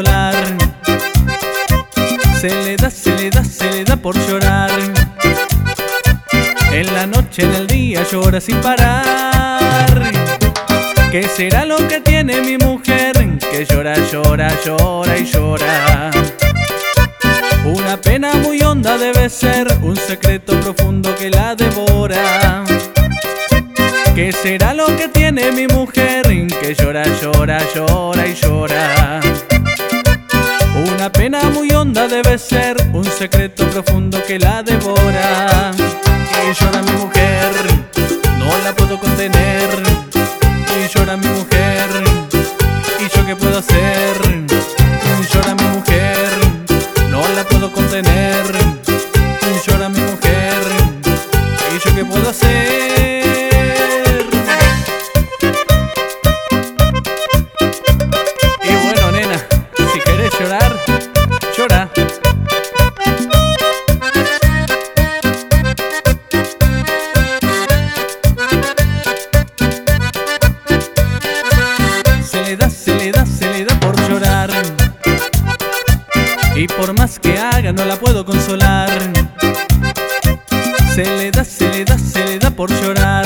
llorar. Se le da por llorar. En la noche, en el día llora sin parar. ¿Qué será lo que tiene mi mujer? Que llora, llora, llora y llora. Una pena muy honda debe ser, un secreto profundo que la devora. ¿Qué será lo que tiene mi mujer? Que llora, llora, llora y llora. Una pena muy honda debe ser, un secreto profundo que la devora. Y llora mi mujer, no la puedo contener. Y llora mi mujer, ¿y yo qué puedo hacer? Y llora mi mujer, no la puedo contener. Y llora mi mujer, ¿y yo qué puedo hacer? Y bueno, nena, si querés llorar, llora. Se le da por llorar. Y por más que haga no la puedo consolar. Se le da por llorar.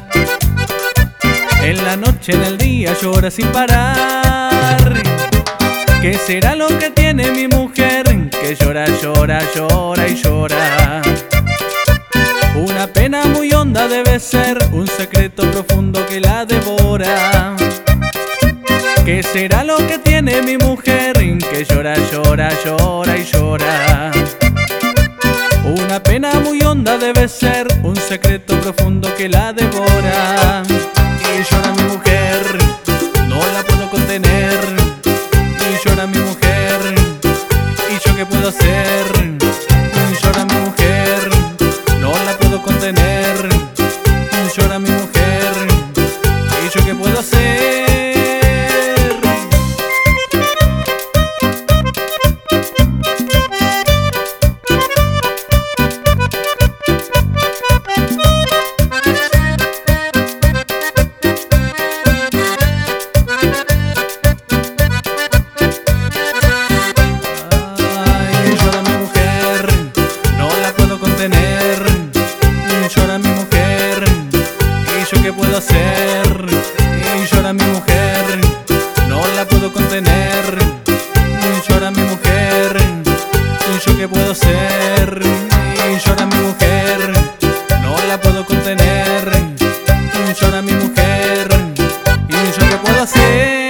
En la noche, en el día llora sin parar. ¿Qué será lo que tiene mi mujer? Que llora, llora, llora y llora. Una pena muy honda debe ser, un secreto profundo que la devora. ¿Qué será lo que tiene mi mujer? Que llora, llora, llora y llora. Una pena muy honda debe ser, un secreto profundo que la devora. Y llora mi mujer, no la puedo contener. Y llora mi mujer, ¿y yo qué puedo hacer? Y llora mi mujer, no la puedo contener. Y llora mi mujer, ¿y yo qué puedo hacer? Llora mi mujer, ¿y yo qué puedo hacer? Y llora mi mujer, no la puedo contener. Y llora mi mujer, ¿y yo qué puedo hacer? Y llora mi mujer, no la puedo contener. Y llora mi mujer, ¿y yo qué puedo hacer?